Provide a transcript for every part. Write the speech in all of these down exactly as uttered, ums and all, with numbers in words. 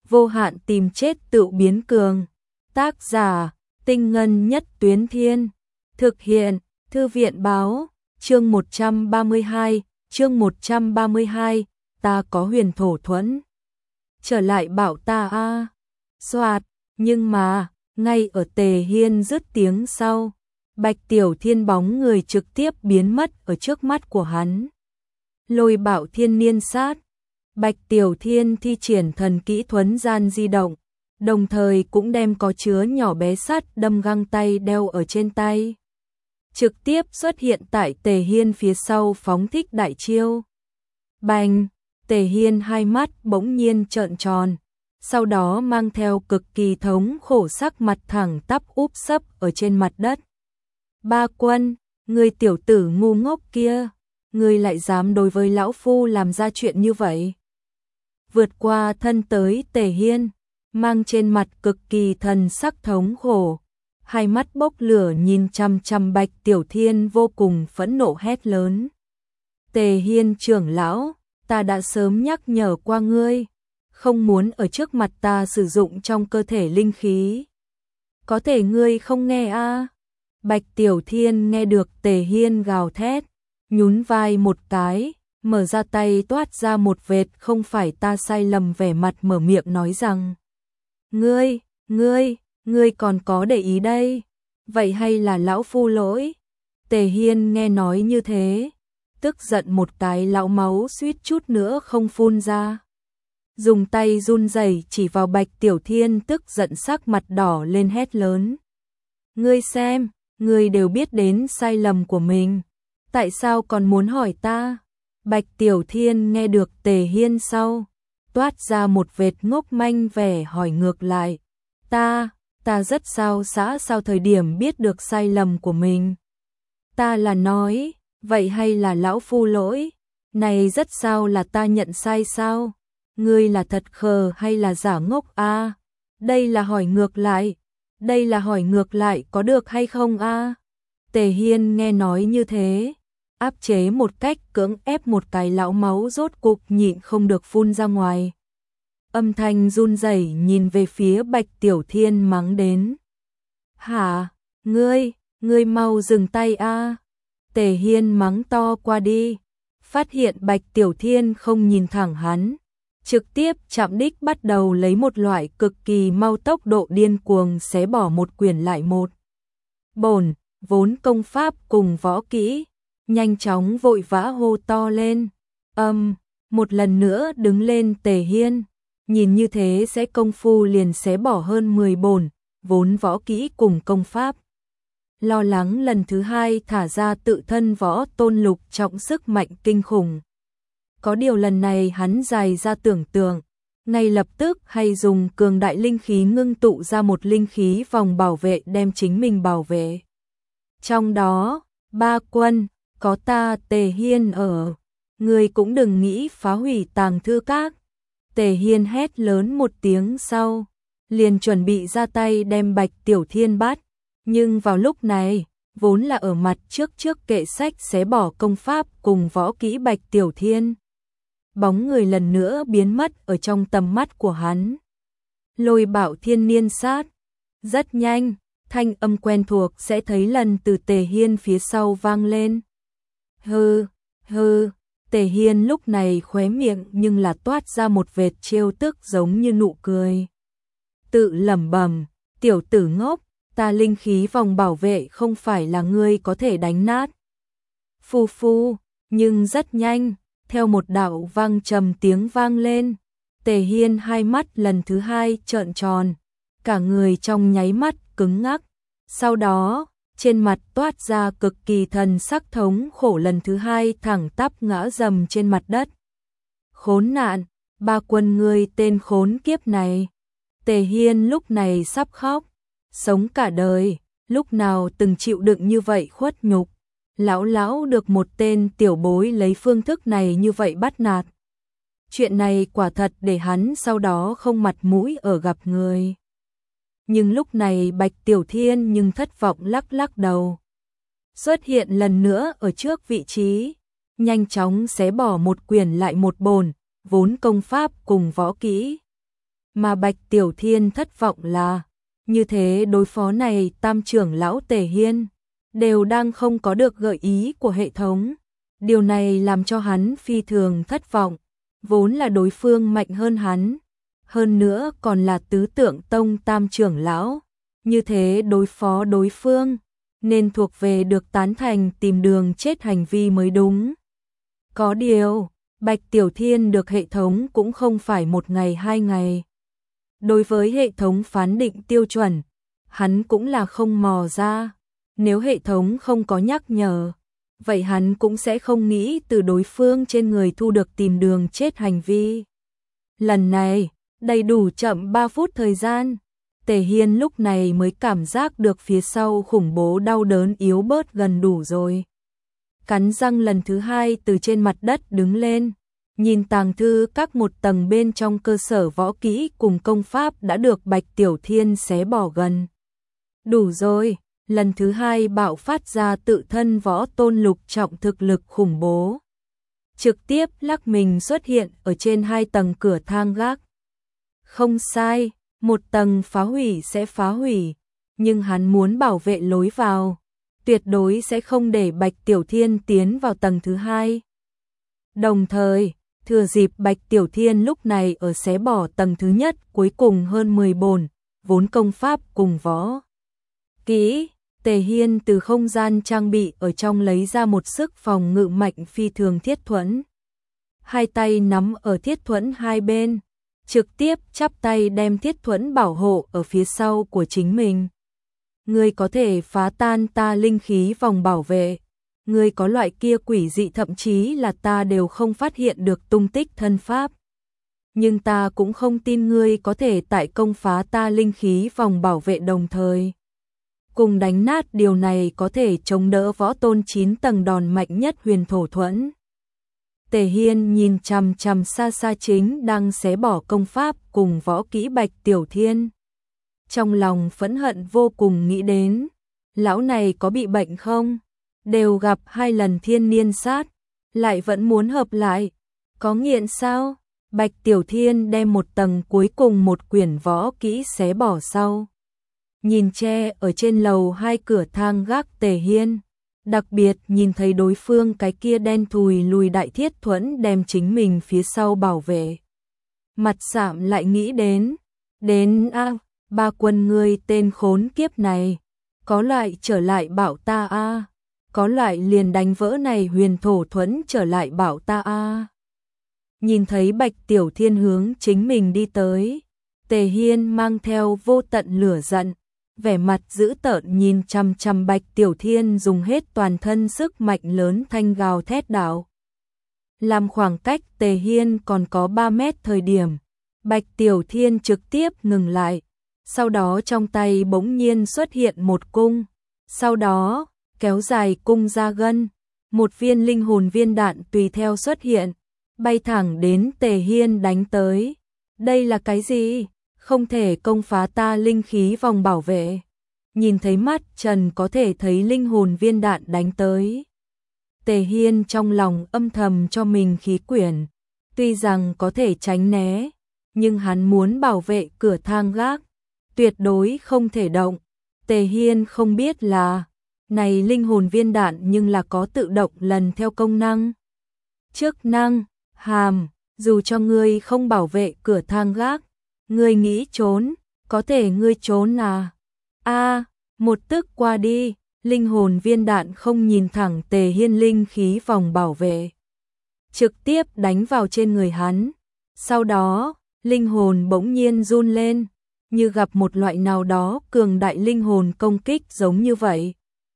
vô hạn tìm chết tự biến cường. Tác giả, Tinh Ngân Nhất Tuyến Thiên. Thực hiện, Thư viện Báo. Chương một trăm ba mươi hai, chương một trăm ba mươi hai, ta có huyền thổ thuẫn. Trở lại bảo ta a. À. Soạt, nhưng mà, ngay ở Tề Hiên dứt tiếng sau, Bạch Tiểu Thiên bóng người trực tiếp biến mất ở trước mắt của hắn. Lôi Bảo Thiên Niên Sát. Bạch Tiểu Thiên thi triển thần kỹ thuấn gian di động, đồng thời cũng đem có chứa nhỏ bé sắt đâm găng tay đeo ở trên tay. Trực tiếp xuất hiện tại Tề Hiên phía sau phóng thích đại chiêu. Bành, Tề Hiên hai mắt bỗng nhiên trợn tròn, sau đó mang theo cực kỳ thống khổ sắc mặt thẳng tắp úp sấp ở trên mặt đất. Ba Quân, người tiểu tử ngu ngốc kia, người lại dám đối với lão phu làm ra chuyện như vậy. Vượt qua thân tới Tề Hiên, mang trên mặt cực kỳ thần sắc thống khổ, hai mắt bốc lửa nhìn chăm chăm Bạch Tiểu Thiên vô cùng phẫn nộ hét lớn. Tề Hiên trưởng lão, ta đã sớm nhắc nhở qua ngươi, không muốn ở trước mặt ta sử dụng trong cơ thể linh khí. Có thể ngươi không nghe a? À? Bạch Tiểu Thiên nghe được Tề Hiên gào thét, nhún vai một cái, mở ra tay toát ra một vệt không phải ta sai lầm vẻ mặt mở miệng nói rằng. Ngươi, ngươi, ngươi còn có để ý đây, vậy hay là lão phu lỗi? Tề Hiên nghe nói như thế, tức giận một cái lão máu suýt chút nữa không phun ra. Dùng tay run rẩy chỉ vào Bạch Tiểu Thiên tức giận sắc mặt đỏ lên hét lớn. Ngươi xem, ngươi đều biết đến sai lầm của mình, tại sao còn muốn hỏi ta? Bạch Tiểu Thiên nghe được Tề Hiên sau, toát ra một vệt ngốc manh vẻ hỏi ngược lại. Ta, ta rất sao xã sao thời điểm biết được sai lầm của mình. Ta là nói, vậy hay là lão phu lỗi? Này rất sao là ta nhận sai sao? Ngươi là thật khờ hay là giả ngốc a? À? Đây là hỏi ngược lại, đây là hỏi ngược lại có được hay không a? À? Tề Hiên nghe nói như thế, áp chế một cách cưỡng ép một cái lão máu rốt cục nhịn không được phun ra ngoài. Âm thanh run rẩy nhìn về phía Bạch Tiểu Thiên mắng đến. Hả, ngươi, ngươi mau dừng tay a! À? Tề Hiên mắng to qua đi, phát hiện Bạch Tiểu Thiên không nhìn thẳng hắn, trực tiếp chạm đích bắt đầu lấy một loại cực kỳ mau tốc độ điên cuồng xé bỏ một quyển lại một. Bổn, vốn công pháp cùng võ kỹ, nhanh chóng vội vã hô to lên. Âm, um, một lần nữa đứng lên Tề Hiên, nhìn như thế sẽ công phu liền xé bỏ hơn mười bổn, vốn võ kỹ cùng công pháp. Lo lắng lần thứ hai thả ra tự thân võ tôn lục trọng sức mạnh kinh khủng. Có điều lần này hắn dài ra tưởng tượng, ngay lập tức hay dùng cường đại linh khí ngưng tụ ra một linh khí vòng bảo vệ đem chính mình bảo vệ. Trong đó, Ba Quân, có ta Tề Hiên ở, người cũng đừng nghĩ phá hủy Tàng Thư Các. Tề Hiên hét lớn một tiếng sau, liền chuẩn bị ra tay đem Bạch Tiểu Thiên bắt, nhưng vào lúc này, vốn là ở mặt trước trước kệ sách xé bỏ công pháp cùng võ kỹ Bạch Tiểu Thiên. Bóng người lần nữa biến mất ở trong tầm mắt của hắn. Lôi Bảo Thiên Niên Sát. Rất nhanh, thanh âm quen thuộc sẽ thấy lần từ Tề Hiên phía sau vang lên. Hừ, hừ, Tề Hiên lúc này khóe miệng nhưng là toát ra một vệt trêu tức giống như nụ cười. Tự lẩm bẩm, tiểu tử ngốc, ta linh khí vòng bảo vệ không phải là ngươi có thể đánh nát. Phu phu, nhưng rất nhanh, theo một đạo vang trầm tiếng vang lên, Tề Hiên hai mắt lần thứ hai trợn tròn, cả người trong nháy mắt cứng ngắc, sau đó, trên mặt toát ra cực kỳ thần sắc thống khổ lần thứ hai thẳng tắp ngã dầm trên mặt đất. Khốn nạn, Ba Quân ngươi tên khốn kiếp này. Tề Hiên lúc này sắp khóc, sống cả đời, lúc nào từng chịu đựng như vậy khuất nhục. Lão lão được một tên tiểu bối lấy phương thức này như vậy bắt nạt. Chuyện này quả thật để hắn sau đó không mặt mũi ở gặp người. Nhưng lúc này Bạch Tiểu Thiên nhưng thất vọng lắc lắc đầu. Xuất hiện lần nữa ở trước vị trí, nhanh chóng xé bỏ một quyển lại một bổn, vốn công pháp cùng võ kỹ. Mà Bạch Tiểu Thiên thất vọng là, như thế đối phó này Tam trưởng lão Tề Hiên đều đang không có được gợi ý của hệ thống. Điều này làm cho hắn phi thường thất vọng, vốn là đối phương mạnh hơn hắn, hơn nữa còn là tứ tượng tông Tam trưởng lão, như thế đối phó đối phương nên thuộc về được tán thành tìm đường chết hành vi mới đúng. Có điều, Bạch Tiểu Thiên được hệ thống cũng không phải một ngày hai ngày. Đối với hệ thống phán định tiêu chuẩn, hắn cũng là không mò ra. Nếu hệ thống không có nhắc nhở, vậy hắn cũng sẽ không nghĩ từ đối phương trên người thu được tìm đường chết hành vi. Lần này, đầy đủ chậm ba phút thời gian, Tề Hiên lúc này mới cảm giác được phía sau khủng bố đau đớn yếu bớt gần đủ rồi. Cắn răng lần thứ hai từ trên mặt đất đứng lên, nhìn tàng thư các một tầng bên trong cơ sở võ kỹ cùng công pháp đã được Bạch Tiểu Thiên xé bỏ gần. Đủ rồi, lần thứ hai bạo phát ra tự thân võ tôn lục trọng thực lực khủng bố. Trực tiếp lắc mình xuất hiện ở trên hai tầng cửa thang gác. Không sai, một tầng phá hủy sẽ phá hủy, nhưng hắn muốn bảo vệ lối vào, tuyệt đối sẽ không để Bạch Tiểu Thiên tiến vào tầng thứ hai. Đồng thời, thừa dịp Bạch Tiểu Thiên lúc này ở xé bỏ tầng thứ nhất cuối cùng hơn mười bổn, vốn công pháp cùng võ kỹ, Tề Hiên từ không gian trang bị ở trong lấy ra một sức phòng ngự mạnh phi thường thiết thuẫn. Hai tay nắm ở thiết thuẫn hai bên, trực tiếp chắp tay đem thiết thuẫn bảo hộ ở phía sau của chính mình. Ngươi có thể phá tan ta linh khí vòng bảo vệ, ngươi có loại kia quỷ dị thậm chí là ta đều không phát hiện được tung tích thân pháp. Nhưng ta cũng không tin ngươi có thể tại công phá ta linh khí vòng bảo vệ đồng thời cùng đánh nát điều này có thể chống đỡ võ tôn chín tầng đòn mạnh nhất huyền thổ thuẫn. Tề Hiên nhìn chằm chằm xa xa chính đang xé bỏ công pháp cùng võ kỹ Bạch Tiểu Thiên. Trong lòng phẫn hận vô cùng nghĩ đến, lão này có bị bệnh không? Đều gặp hai lần thiên niên sát, lại vẫn muốn hợp lại, có nghiện sao? Bạch Tiểu Thiên đem một tầng cuối cùng một quyển võ kỹ xé bỏ sau. Nhìn che ở trên lầu hai cửa thang gác Tề Hiên, đặc biệt nhìn thấy đối phương cái kia đen thùi lùi đại thiết thuẫn đem chính mình phía sau bảo vệ. Mặt sạm lại nghĩ đến, đến a à, ba quân ngươi tên khốn kiếp này, có loại trở lại bảo ta a à, có loại liền đánh vỡ này huyền thổ thuẫn trở lại bảo ta a à. Nhìn thấy Bạch Tiểu Thiên hướng chính mình đi tới, Tề Hiên mang theo vô tận lửa giận, vẻ mặt dữ tợn nhìn chằm chằm Bạch Tiểu Thiên dùng hết toàn thân sức mạnh lớn thanh gào thét đạo. Làm khoảng cách Tề Hiên còn có ba mét thời điểm, Bạch Tiểu Thiên trực tiếp ngừng lại, sau đó trong tay bỗng nhiên xuất hiện một cung, sau đó kéo dài cung ra gân, một viên linh hồn viên đạn tùy theo xuất hiện, bay thẳng đến Tề Hiên đánh tới. Đây là cái gì? Không thể công phá ta linh khí vòng bảo vệ. Nhìn thấy mắt Trần có thể thấy linh hồn viên đạn đánh tới. Tề Hiên trong lòng âm thầm cho mình khí quyển, tuy rằng có thể tránh né, nhưng hắn muốn bảo vệ cửa thang gác, tuyệt đối không thể động. Tề Hiên không biết là, này linh hồn viên đạn nhưng là có tự động lần theo công năng. Chức năng, hàm, dù cho ngươi không bảo vệ cửa thang gác, ngươi nghĩ trốn, có thể ngươi trốn à? A, một tức qua đi, linh hồn viên đạn không nhìn thẳng Tề Hiên linh khí vòng bảo vệ, trực tiếp đánh vào trên người hắn. Sau đó, linh hồn bỗng nhiên run lên, như gặp một loại nào đó cường đại linh hồn công kích giống như vậy.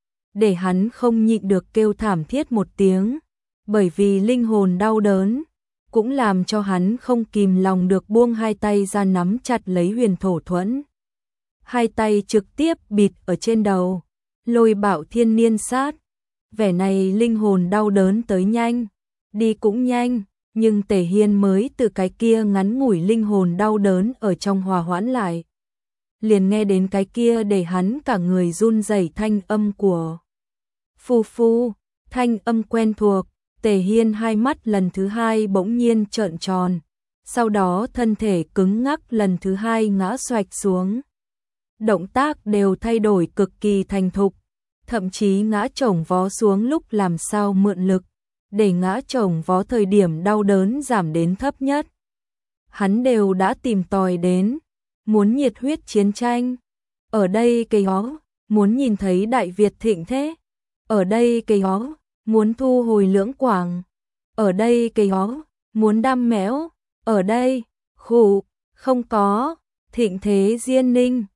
Để hắn không nhịn được kêu thảm thiết một tiếng, bởi vì linh hồn đau đớn, cũng làm cho hắn không kìm lòng được buông hai tay ra nắm chặt lấy huyền thổ thuẫn. Hai tay trực tiếp bịt ở trên đầu, lôi bạo thiên niên sát. Vẻ này linh hồn đau đớn tới nhanh, đi cũng nhanh, nhưng Tề Hiên mới từ cái kia ngắn ngủi linh hồn đau đớn ở trong hòa hoãn lại. Liền nghe đến cái kia để hắn cả người run rẩy thanh âm của Phu Phu, thanh âm quen thuộc. Tề Hiên hai mắt lần thứ hai bỗng nhiên trợn tròn, sau đó thân thể cứng ngắc lần thứ hai ngã xoạch xuống. Động tác đều thay đổi cực kỳ thành thục, thậm chí ngã chồng vó xuống lúc làm sao mượn lực, để ngã chồng vó thời điểm đau đớn giảm đến thấp nhất. Hắn đều đã tìm tòi đến, muốn nhiệt huyết chiến tranh. Ở đây cây hó, muốn nhìn thấy Đại Việt thịnh thế. Ở đây cây hó, muốn thu hồi Lưỡng Quảng. Ở đây cây hó, muốn đam mẽo. Ở đây, khủ, không có, thịnh thế Diên Ninh.